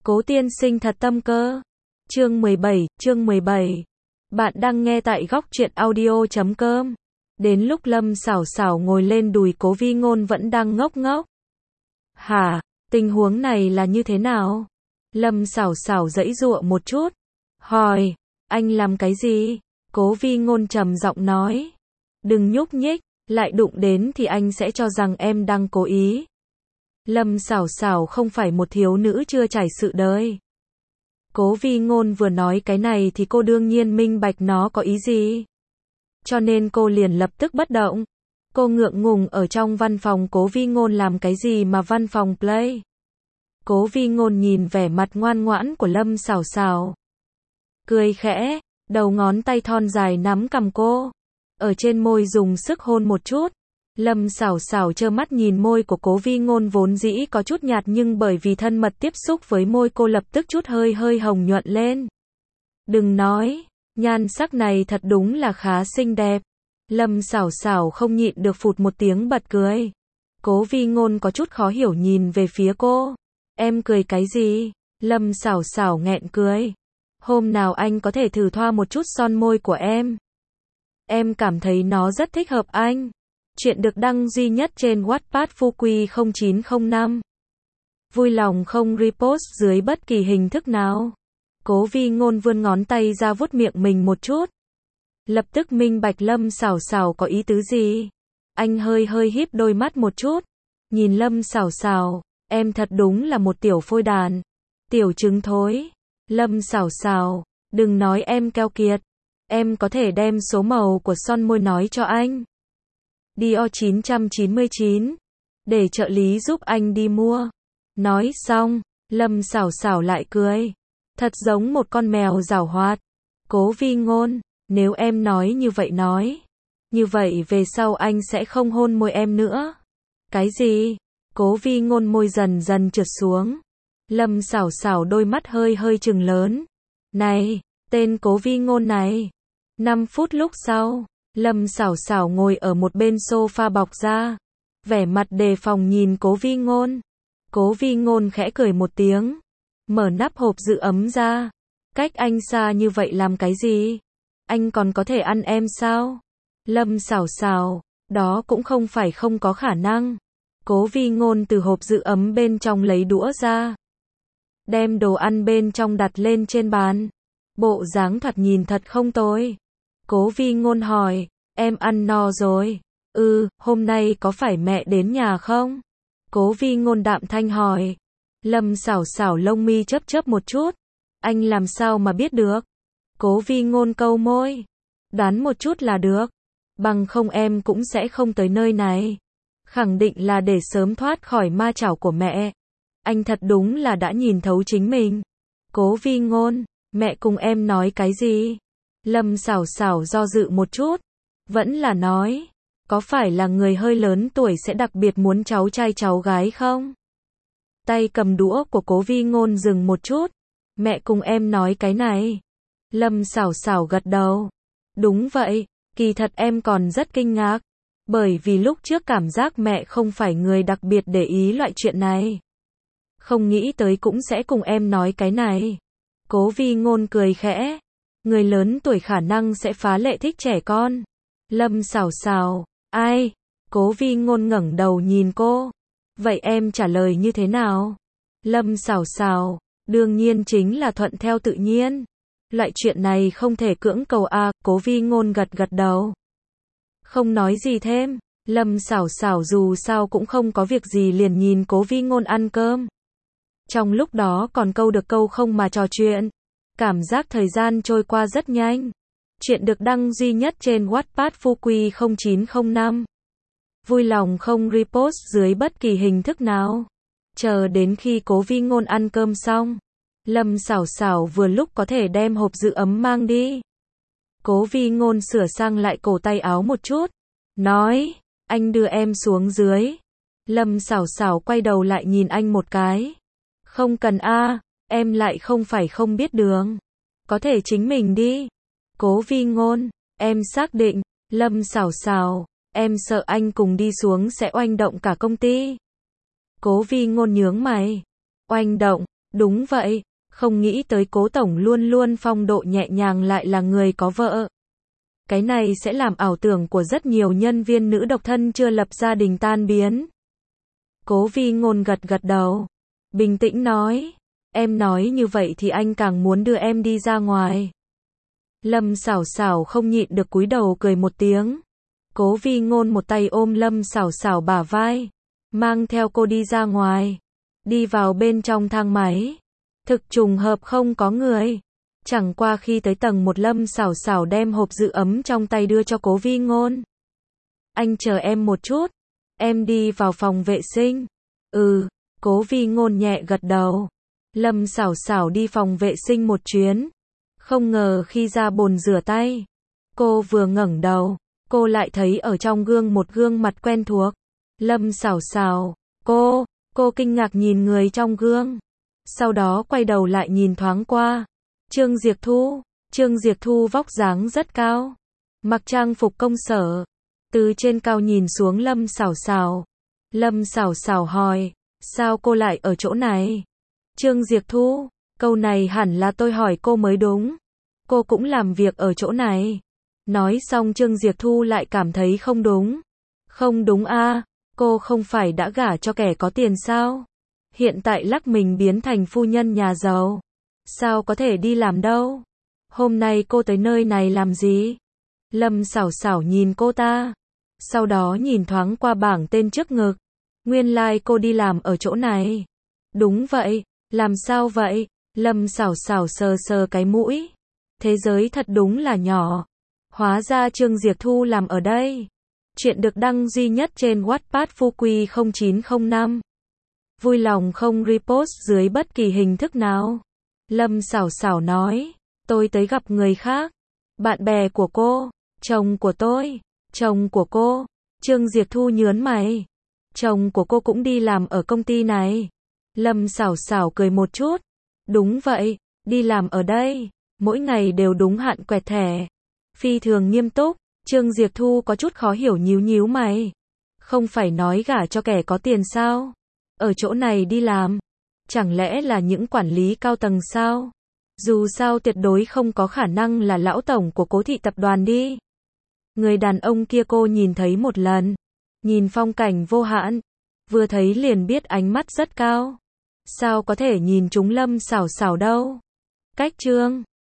Cố tiên sinh thật tâm cơ. Chương 17. Bạn đang nghe tại góc truyện audio.com. Đến lúc Lâm Sảo Sảo ngồi lên đùi Cố Vi Ngôn vẫn đang ngốc ngốc. Hả, tình huống này là như thế nào? Lâm Sảo Sảo giãy giụa một chút, hỏi, anh làm cái gì? Cố Vi Ngôn trầm giọng nói, đừng nhúc nhích, lại đụng đến thì anh sẽ cho rằng em đang cố ý. Lâm Sảo Sảo không phải một thiếu nữ chưa trải sự đời. Cố Vi Ngôn vừa nói cái này thì cô đương nhiên minh bạch nó có ý gì. Cho nên cô liền lập tức bất động. Cô ngượng ngùng ở trong văn phòng Cố Vi Ngôn làm cái gì mà văn phòng play. Cố Vi Ngôn nhìn vẻ mặt ngoan ngoãn của Lâm Sảo Sảo, cười khẽ, đầu ngón tay thon dài nắm cằm cô, ở trên môi dùng sức hôn một chút. Lâm Sảo Sảo trơ mắt nhìn môi của Cố Vi Ngôn vốn dĩ có chút nhạt nhưng bởi vì thân mật tiếp xúc với môi cô lập tức chút hơi hồng nhuận lên. Đừng nói, nhan sắc này thật đúng là khá xinh đẹp. Lâm Sảo Sảo không nhịn được phụt một tiếng bật cười. Cố Vi Ngôn có chút khó hiểu nhìn về phía cô. Em cười cái gì? Lâm Sảo Sảo nghẹn cười. Hôm nào anh có thể thử thoa một chút son môi của em. Em cảm thấy nó rất thích hợp anh. Chuyện được đăng duy nhất trên Wattpad Fukui 0905. Vui lòng không repost dưới bất kỳ hình thức nào. Cố Vi Ngôn vươn ngón tay ra vuốt miệng mình một chút. Lập tức minh bạch Lâm Sảo Sảo có ý tứ gì. Anh hơi híp đôi mắt một chút. Nhìn Lâm Sảo Sảo, em thật đúng là một tiểu phôi đàn. Tiểu trứng thối. Lâm Sảo Sảo, đừng nói em keo kiệt. Em có thể đem số màu của son môi nói cho anh. Dior 999. Để trợ lý giúp anh đi mua. Nói xong, Lâm Sảo Sảo lại cười. Thật giống một con mèo giảo hoạt. Cố Vi Ngôn, nếu em nói như vậy nói. Như vậy về sau anh sẽ không hôn môi em nữa. Cái gì? Cố Vi Ngôn môi dần trượt xuống. Lâm Sảo Sảo đôi mắt hơi trừng lớn. Này, tên Cố Vi Ngôn này. 5 phút lúc sau, Lâm Sảo Sảo ngồi ở một bên sofa bọc da, vẻ mặt đề phòng nhìn Cố Vi Ngôn. Cố Vi Ngôn khẽ cười một tiếng, mở nắp hộp giữ ấm ra. Cách anh xa như vậy làm cái gì? Anh còn có thể ăn em sao? Lâm Sảo Sảo, đó cũng không phải không có khả năng. Cố Vi Ngôn từ hộp giữ ấm bên trong lấy đũa ra, đem đồ ăn bên trong đặt lên trên bàn. Bộ dáng thoạt nhìn thật không tồi. Cố Vi Ngôn hỏi, em ăn no rồi? Hôm nay có phải mẹ đến nhà không? Cố Vi Ngôn đạm thanh hỏi. Lâm Sảo Sảo lông mi chớp một chút. Anh làm sao mà biết được? Cố Vi Ngôn câu môi. Đoán một chút là được. Bằng không em cũng sẽ không tới nơi này. Khẳng định là để sớm thoát khỏi ma chảo của mẹ. Anh thật đúng là đã nhìn thấu chính mình. Cố Vi Ngôn, mẹ cùng em nói cái gì? Lâm Sảo Sảo do dự một chút. Vẫn là nói, có phải là người hơi lớn tuổi sẽ đặc biệt muốn cháu trai cháu gái không? Tay cầm đũa của Cố Vi Ngôn dừng một chút. Mẹ cùng em nói cái này. Lâm Sảo Sảo gật đầu. Đúng vậy, kỳ thật em còn rất kinh ngạc. Bởi vì lúc trước cảm giác mẹ không phải người đặc biệt để ý loại chuyện này. Không nghĩ tới cũng sẽ cùng em nói cái này. Cố Vi Ngôn cười khẽ. Người lớn tuổi khả năng sẽ phá lệ thích trẻ con. Lâm Sảo Sảo, ai? Cố Vi Ngôn ngẩng đầu nhìn cô. Vậy em trả lời như thế nào? Lâm Sảo Sảo, đương nhiên chính là thuận theo tự nhiên. Loại chuyện này không thể cưỡng cầu a. Cố Vi Ngôn gật đầu. Không nói gì thêm. Lâm Sảo Sảo dù sao cũng không có việc gì liền nhìn Cố Vi Ngôn ăn cơm. Trong lúc đó còn câu được câu không mà trò chuyện. Cảm giác thời gian trôi qua rất nhanh. Chuyện được đăng duy nhất trên Wattpad Fukui 0905. Vui lòng không repost dưới bất kỳ hình thức nào. Chờ đến khi Cố Vi Ngôn ăn cơm xong, Lâm Sảo Sảo vừa lúc có thể đem hộp giữ ấm mang đi. Cố Vi Ngôn sửa sang lại cổ tay áo một chút, nói, anh đưa em xuống dưới. Lâm Sảo Sảo quay đầu lại nhìn anh một cái. Không cần a, em lại không phải không biết đường. Có thể chính mình đi. Cố Vi Ngôn, em xác định. Lâm Sảo Sảo, em sợ anh cùng đi xuống sẽ oanh động cả công ty. Cố Vi Ngôn nhướng mày. Oanh động, Đúng vậy, không nghĩ tới Cố tổng luôn luôn phong độ nhẹ nhàng lại là người có vợ. Cái này sẽ làm ảo tưởng của rất nhiều nhân viên nữ độc thân chưa lập gia đình tan biến. Cố Vi Ngôn gật gật đầu, bình tĩnh nói, em nói như vậy thì anh càng muốn đưa em đi ra ngoài. Lâm Sảo Sảo không nhịn được cúi đầu cười một tiếng. Cố Vi Ngôn một tay ôm Lâm Sảo Sảo bả vai, mang theo cô đi ra ngoài, đi vào bên trong thang máy. Thực trùng hợp không có người. Chẳng qua khi tới tầng 1 Lâm Sảo Sảo đem hộp giữ ấm trong tay đưa cho Cố Vi Ngôn. Anh chờ em một chút, em đi vào phòng vệ sinh. Cố Vi Ngôn nhẹ gật đầu. Lâm Sảo Sảo đi phòng vệ sinh một chuyến. Không ngờ khi ra bồn rửa tay, cô vừa ngẩng đầu, cô lại thấy ở trong gương một gương mặt quen thuộc. Lâm Sảo Sảo, cô kinh ngạc nhìn người trong gương. Sau đó quay đầu lại nhìn thoáng qua. Trương Diệp Thu vóc dáng rất cao, mặc trang phục công sở, từ trên cao nhìn xuống Lâm Sảo Sảo. Lâm Sảo Sảo hỏi, sao cô lại ở chỗ này? Trương Diệp Thu, câu này hẳn là tôi hỏi cô mới đúng. Cô cũng làm việc ở chỗ này. Nói xong Trương Diệp Thu lại cảm thấy không đúng. Không đúng a, cô không phải đã gả cho kẻ có tiền sao? Hiện tại lắc mình biến thành phu nhân nhà giàu. Sao có thể đi làm đâu? Hôm nay cô tới nơi này làm gì? Lâm Sảo Sảo nhìn cô ta, sau đó nhìn thoáng qua bảng tên trước ngực. Nguyên lai cô đi làm ở chỗ này. Đúng vậy, làm sao vậy? Lâm Sảo Sảo sờ sờ cái mũi. Thế giới thật đúng là nhỏ. Hóa ra Trương Diệp Thu làm ở đây. Chuyện được đăng duy nhất trên Wattpad Phu Quy 0905. Vui lòng không repost dưới bất kỳ hình thức nào. Lâm Sảo Sảo nói, tôi tới gặp người khác. Bạn bè của cô, chồng của tôi, chồng của cô. Trương Diệp Thu nhớn mày. Chồng của cô cũng đi làm ở công ty này. Lâm Sảo Sảo cười một chút. Đúng vậy, đi làm ở đây, mỗi ngày đều đúng hạn quẹt thẻ. Phi thường nghiêm túc. Trương Diệp Thu có chút khó hiểu nhíu nhíu mày. Không phải nói gả cho kẻ có tiền sao? Ở chỗ này đi làm, chẳng lẽ là những quản lý cao tầng sao? Dù sao tuyệt đối không có khả năng là lão tổng của Cố thị tập đoàn đi. Người đàn ông kia cô nhìn thấy một lần, nhìn phong cảnh vô hạn, vừa thấy liền biết ánh mắt rất cao. Sao có thể nhìn trúng Lâm Sảo Sảo đâu? Cách chương